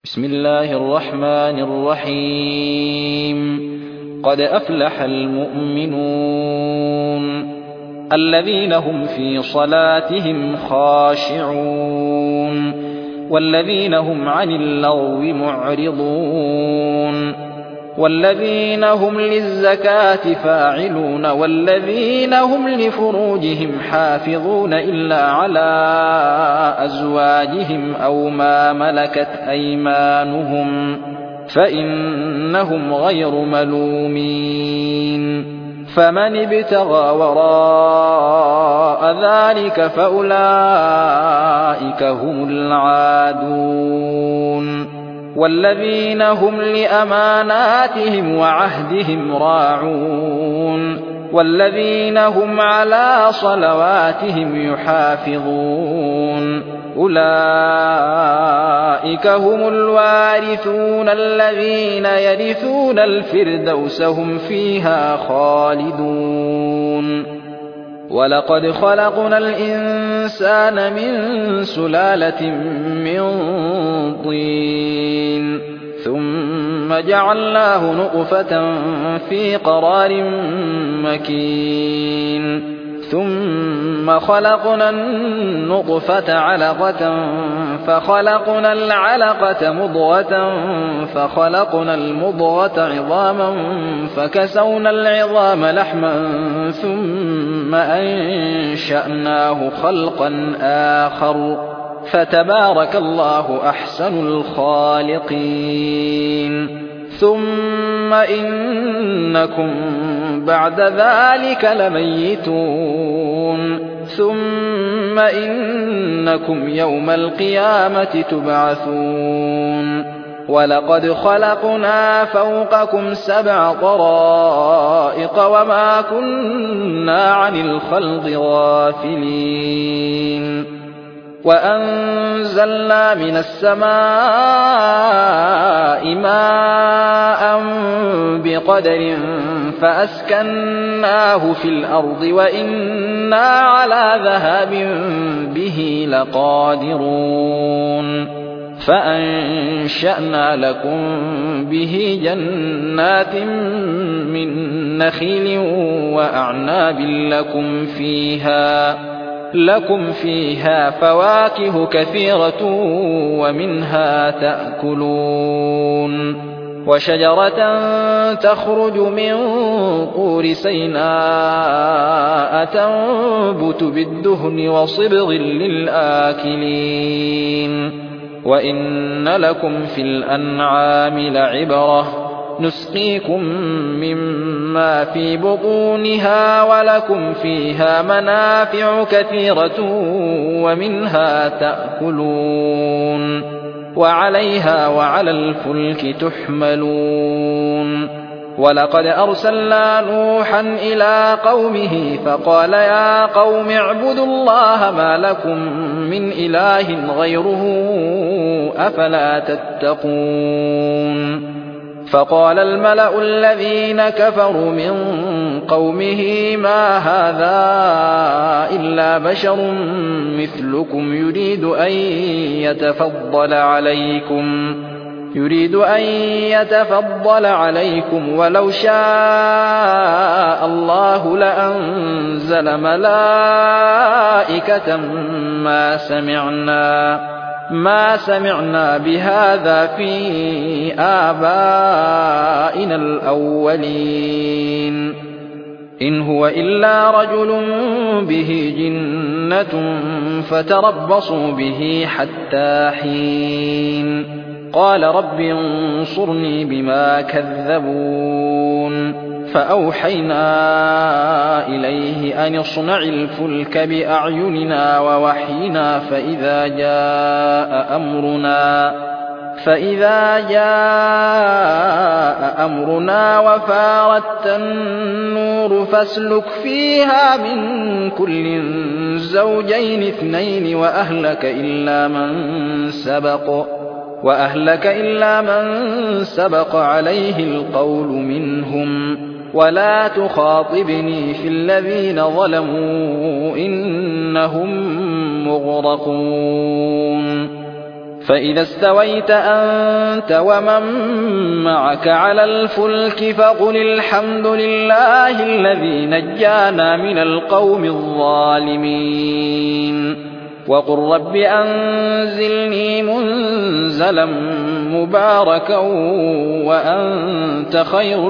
بسم الله الرحمن الرحيم قد أفلح المؤمنون الذين هم في صلاتهم خاشعون والذين هم عن اللغو معرضون والذين هم للزكاة فاعلون والذين هم لفروجهم حافظون إلا على أزواجهم أو ما ملكت أيمانهم فإنهم غير ملومين فمن ابتغى وراء ذلك فأولئك هم العادون والذين هم لأماناتهم وعهدهم راعون والذين هم على صلواتهم يحافظون أولئك هم الوارثون الذين يرثون الفردوس هم فيها خالدون ولقد خلقنا الإنسان من سلالة من طين ثم جعلناه نطفة في قرار مكين ثم خلقنا النطفة علقة فخلقنا العلقة مضغة فخلقنا المضغة عظاما فكسونا العظام لحما ثم أنشأناه خلقا آخر فتبارك الله أحسن الخالقين ثم إنكم بعد ذلك لميتون ثم إنكم يوم القيامة تبعثون ولقد خلقنا فوقكم 7 طرائق وما كنا عن الخلق غافلين وأنزلنا من السماء ماء بقدر فأسكناه في الأرض وإنا على ذهاب به لقادرون فأنشأنا لكم به جنات من نخيل وأعناب لكم فيها فواكه كثيرة ومنها تأكلون وشجرة تخرج من طور سيناء تنبت بالدهن وصبغ للآكلين وإن لكم في الأنعام لعبرة نسقيكم مما في بطونها ولكم فيها منافع كثيرة ومنها تأكلون وعليها وعلى الفلك تحملون ولقد أرسلنا نوحا إلى قومه فقال يا قوم اعبدوا الله ما لكم من إله غيره أفلا تتقون فقال الملأ الذين كفروا من قومه ما هذا إلا بشر مثلكم يريد أن يتفضل عليكم ولو شاء الله لأنزل ملائكة ما سمعنا بهذا في آبائنا الأولين إن هو إلا رجل به جنة فتربصوا به حتى حين قال رب انصرني بما كذبون فأوحينا إليه أن اصنع الفلك بأعيننا ووحينا فإذا جاء أمرنا وفارت النور فاسلك فيها من كل زوجين 2 وأهلك إلا من سبق عليه القول منهم ولا تخاطبني في الذين ظلموا إنهم مغرقون فإذا استويت أنت ومن معك على الفلك فقل الحمد لله الذي نجانا من القوم الظالمين وقل رب أنزلني منزلا مباركا وأنت خير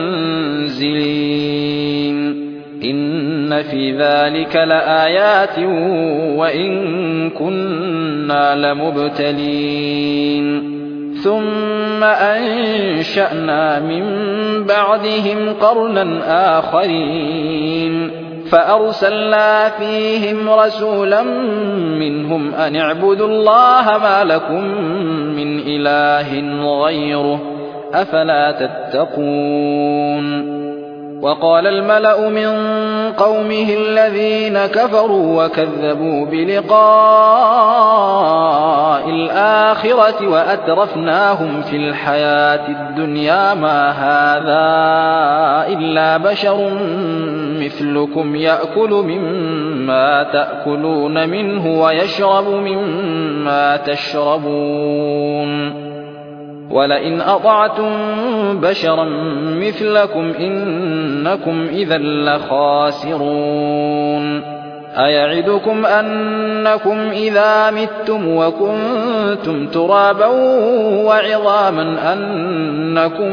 المنزلين إن في ذلك لآيات وإن كنا لمبتلين ثم أنشأنا من بعدهم قرنا آخرين فأرسلنا فيهم رسولا منهم أن اعبدوا الله ما لكم من إله غيره أفلا تتقون وقال الملأ من قومه الذين كفروا وكذبوا بلقاء الآخرة وأترفناهم في الحياة الدنيا ما هذا إلا بشر مثلكم يأكل مما تأكلون منه ويشرب مما تشربون ولئن أطعتم بشرا مثلكم إنكم إذا لخاسرون أيعدكم أنكم إذا متم وكنتم ترابا وعظاما أنكم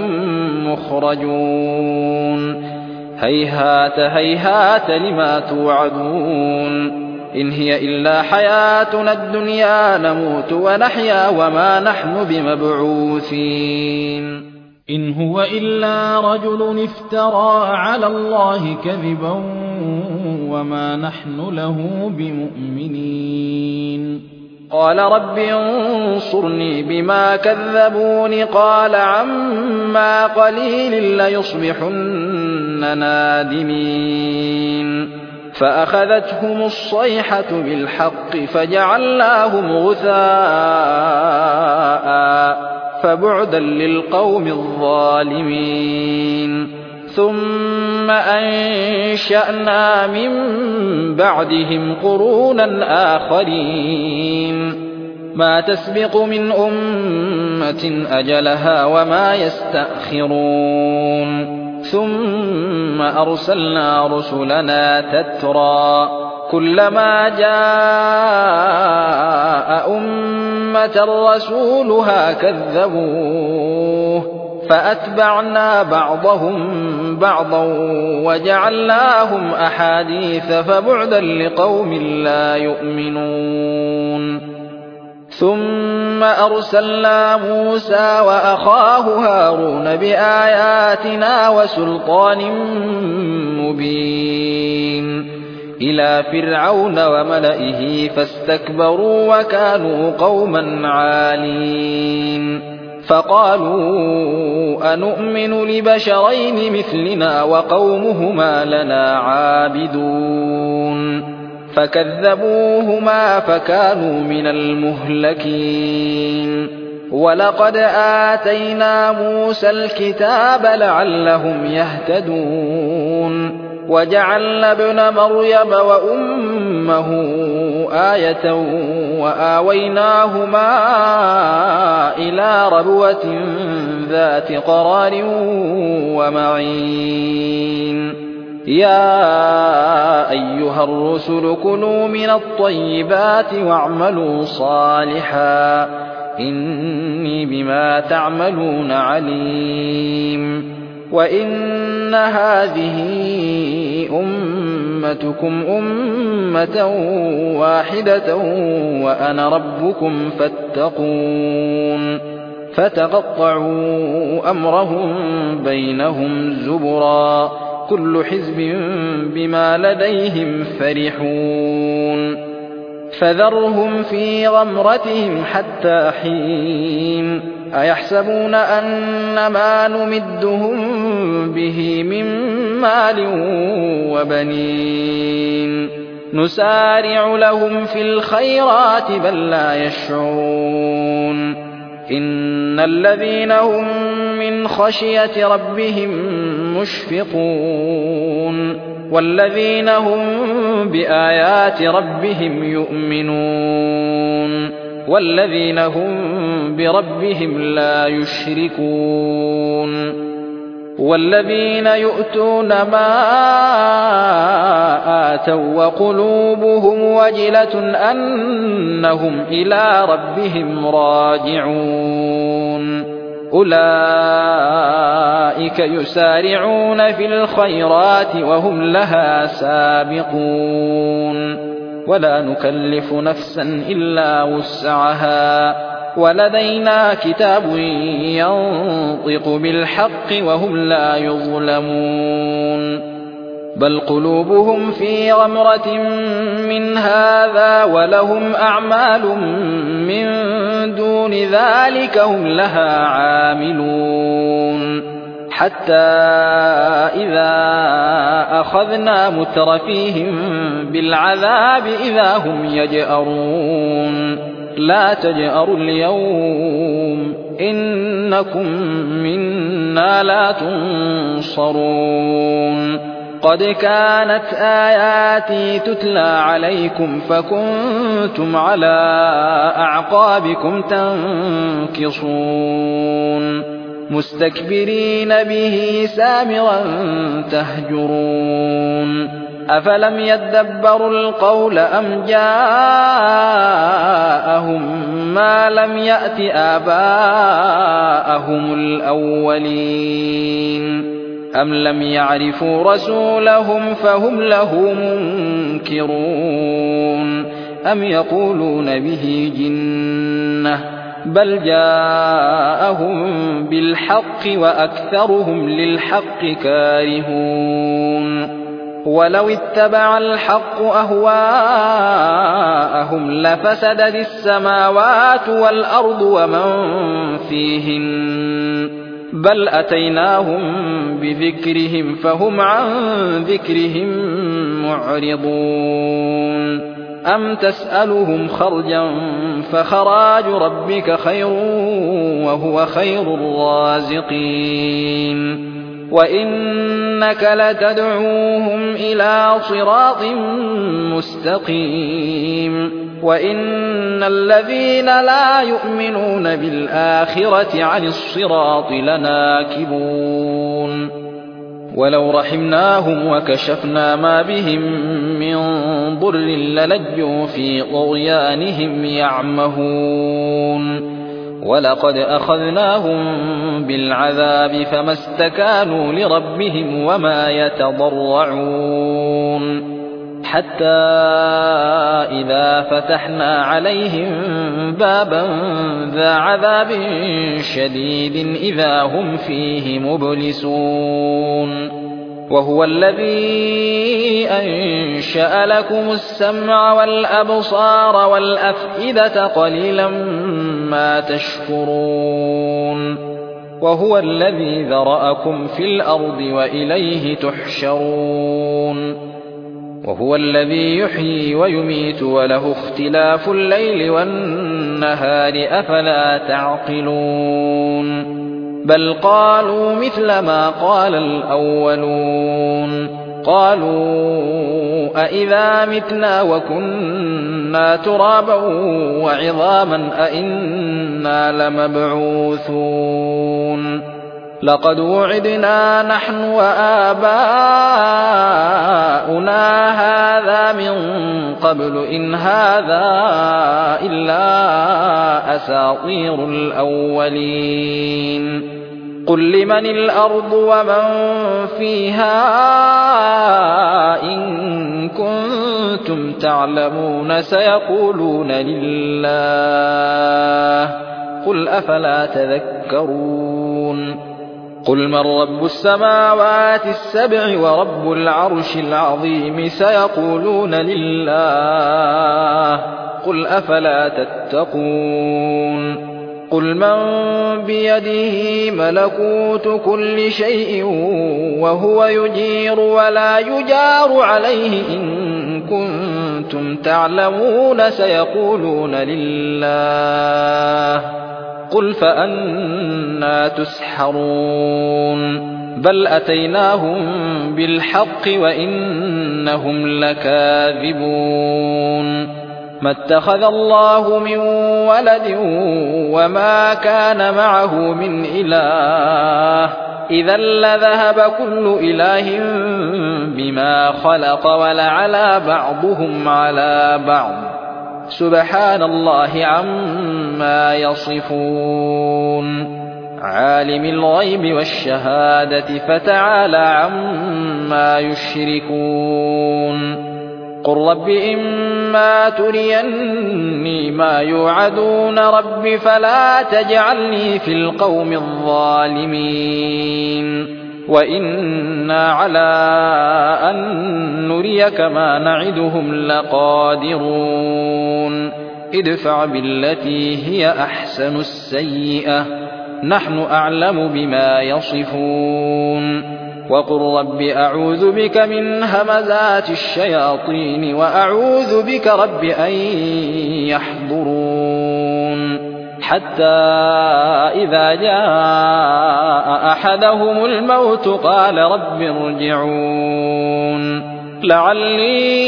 مخرجون هيهات هيهات لما توعدون إن هي إلا حياتنا الدنيا نموت ونحيا وما نحن بمبعوثين إن هو إلا رجل افترى على الله كذبا وما نحن له بمؤمنين قال رب انصرني بما كذبون قال عما قليل ليصبحن نادمين فأخذتهم الصيحة بالحق فجعلناهم غثاء فبعدا للقوم الظالمين ثم أنشأنا من بعدهم قرونا آخرين ما تسبق من أمة أجلها وما يستأخرون ثم أرسلنا رسلنا تترى كلما جاء أمة رسولها كذبوه فأتبعنا بعضهم بعضا وجعلناهم أحاديث فبعدا لقوم لا يؤمنون ثم أرسلنا موسى وأخاه هارون بآياتنا وسلطان مبين إلى فرعون وملئه فاستكبروا وكانوا قوما عالين فقالوا أنؤمن لبشرين مثلنا وقومهما لنا عابدون فكذبوهما فكانوا من المهلكين ولقد آتينا موسى الكتاب لعلهم يهتدون وجعلنا ابن مريم وأمه آية وآويناهما إلى ربوة ذات قرار ومعين يا أيها الرسل كلوا من الطيبات واعملوا صالحا إني بما تعملون عليم وإن هذه أمتكم أمة واحدة وأنا ربكم فاتقون فتقطعوا أمرهم بينهم زبرا كل حزب بما لديهم فرحون فذرهم في غمرتهم حتى حين أيحسبون أن ما نمدهم به من مال وبنين نسارع لهم في الخيرات بل لا يشعرون إن الذين هم من خشية ربهم مشفقون والذين هم بآيات ربهم يؤمنون والذين هم بربهم لا يشركون والذين يؤتون ما آتوا وقلوبهم وجلة أنهم إلى ربهم راجعون أولئك يسارعون في الخيرات وهم لها سابقون ولا نكلف نفسا إلا وسعها ولدينا كتاب ينطق بالحق وهم لا يظلمون بل قلوبهم في غمرة من هذا ولهم أعمال من دون ذلك هم لها عاملون حتى إذا أخذنا مترفيهم بالعذاب إذا هم يجأرون لا تجأروا اليوم إنكم منا لا تنصرون قد كانت آياتي تتلى عليكم فكنتم على أعقابكم تنكصون مستكبرين به سامرا تهجرون أفلم يدبروا القول أم جاءهم ما لم يأت آباءهم الأولين أم لم يعرفوا رسولهم فهم له منكرون أم يقولون به جنة بل جاءهم بالحق وأكثرهم للحق كارهون ولو اتبع الحق أهواءهم لفسدت السماوات والأرض ومن فيهن بل أتيناهم بذكرهم فهم عن ذكرهم معرضون أم تسألهم خرجا فخراج ربك خير وهو خير الرازقين وإنك لتدعوهم إلى صراط مستقيم وإن الذين لا يؤمنون بالآخرة عن الصراط لناكبون ولو رحمناهم وكشفنا ما بهم من ضر للجوا في طغيانهم يعمهون ولقد أخذناهم بالعذاب فما استكانوا لربهم وما يتضرعون حتى إذا فتحنا عليهم بابا ذا عذاب شديد إذا هم فيه مبلسون وهو الذي أنشأ لكم السمع والأبصار والأفئدة قليلا ما تشكرون وهو الذي ذرأكم في الأرض وإليه تحشرون وهو الذي يحيي ويميت وله اختلاف الليل والنهار أفلا تعقلون بل قالوا مثل ما قال الأولون قالوا أإذا متنا وكنا ترابا وعظاما أإنا لمبعوثون لقد وعدنا نحن وآباؤنا هذا من قبل إن هذا إلا أساطير الأولين قل لمن الأرض ومن فيها إن كنتم تعلمون سيقولون لله قل أفلا تذكرون قل من رب السماوات السبع ورب العرش العظيم سيقولون لله قل أفلا تتقون قل من بيده ملكوت كل شيء وهو يجير ولا يجار عليه إن كنتم تعلمون سيقولون لله قل فأنى تسحرون بل أتيناهم بالحق وإنهم لكاذبون ما اتخذ الله من ولد وما كان معه من إله إذا لذهب كل إله بما خلق ولعلى بعضهم على بعض سبحان الله عما يصفون عالم الغيب والشهادة فتعالى عما يشركون قل رب إما تريني ما يوعدون رب فلا تجعلني في القوم الظالمين وإنا على أن نريك ما نعدهم لقادرون ادفع بالتي هي أحسن السيئة نحن أعلم بما يصفون وقل رب أعوذ بك من همزات الشياطين وأعوذ بك رب أن يحضرون حتى إذا جاء أحدهم الموت قال رب ارجعون لعلي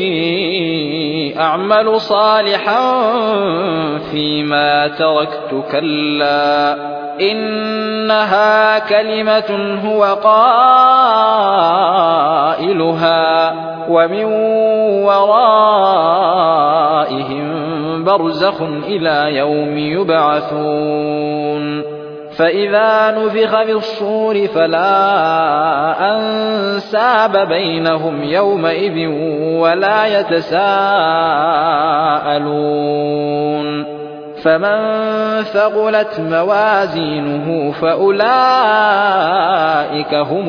أعمل صالحا فيما تركت كلا إنها كلمة هو قائلها ومن ورائهم برزخ إلى يوم يبعثون فإذا نفخ في الصور فلا أنساب بينهم يومئذ ولا يتساءلون فمن ثقلت موازينه فأولئك هم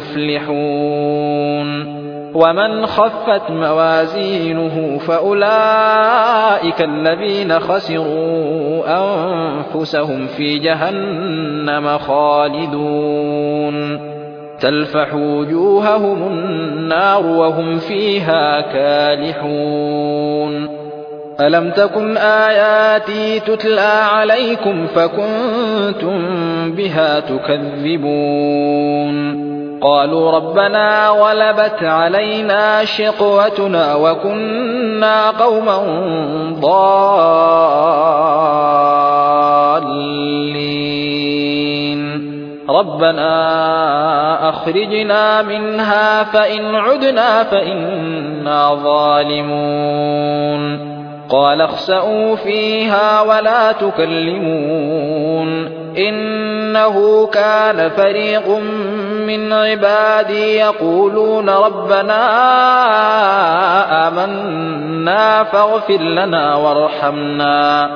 المفلحون ومن خفت موازينه فأولئك الذين خسروا أنفسهم في جهنم خالدون تلفح وجوههم النار وهم فيها كالحون ألم تكن آياتي تتلى عليكم فكنتم بها تكذبون قالوا ربنا غلبت علينا شقوتنا وكنا قوما ضالين ربنا أخرجنا منها فإن عدنا فإنا ظالمون قال اخسئوا فيها ولا تكلمون إنه كان فريق من عبادي يقولون ربنا آمنا فاغفر لنا وارحمنا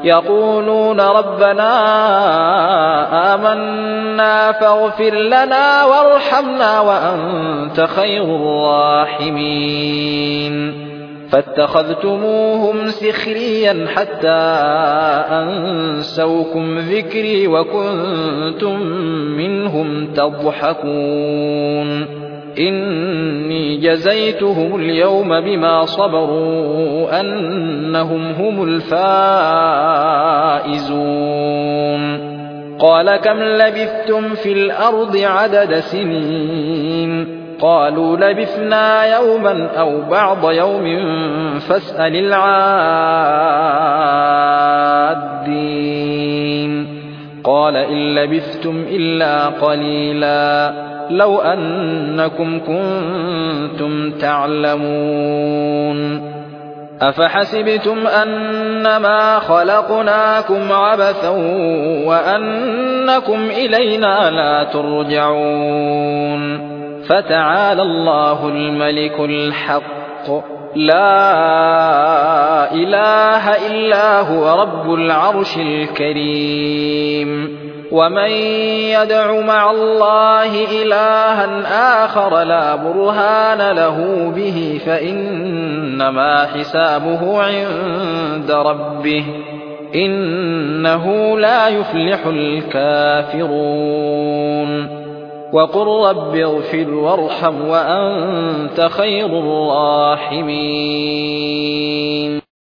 وأنت خير الراحمين فاتخذتموهم سخريا حتى أنسوكم ذكري وكنتم منهم تضحكون إني جزيتهم اليوم بما صبروا أنهم هم الفائزون قال كم لبثتم في الأرض عدد سنين قالوا لبثنا يوما أو بعض يوم فاسأل العادين قال إن لبثتم إلا قليلا لو أنكم كنتم تعلمون أفحسبتم أنما خلقناكم عبثا وأنكم إلينا لا ترجعون فتعالى الله الملك الحق لا إله إلا هو رب العرش الكريم ومن يدع مع الله إلها آخر لا برهان له به فإنما حسابه عند ربه إنه لا يفلح الكافرون وقل رب اغفر وارحم وأنت خير الراحمين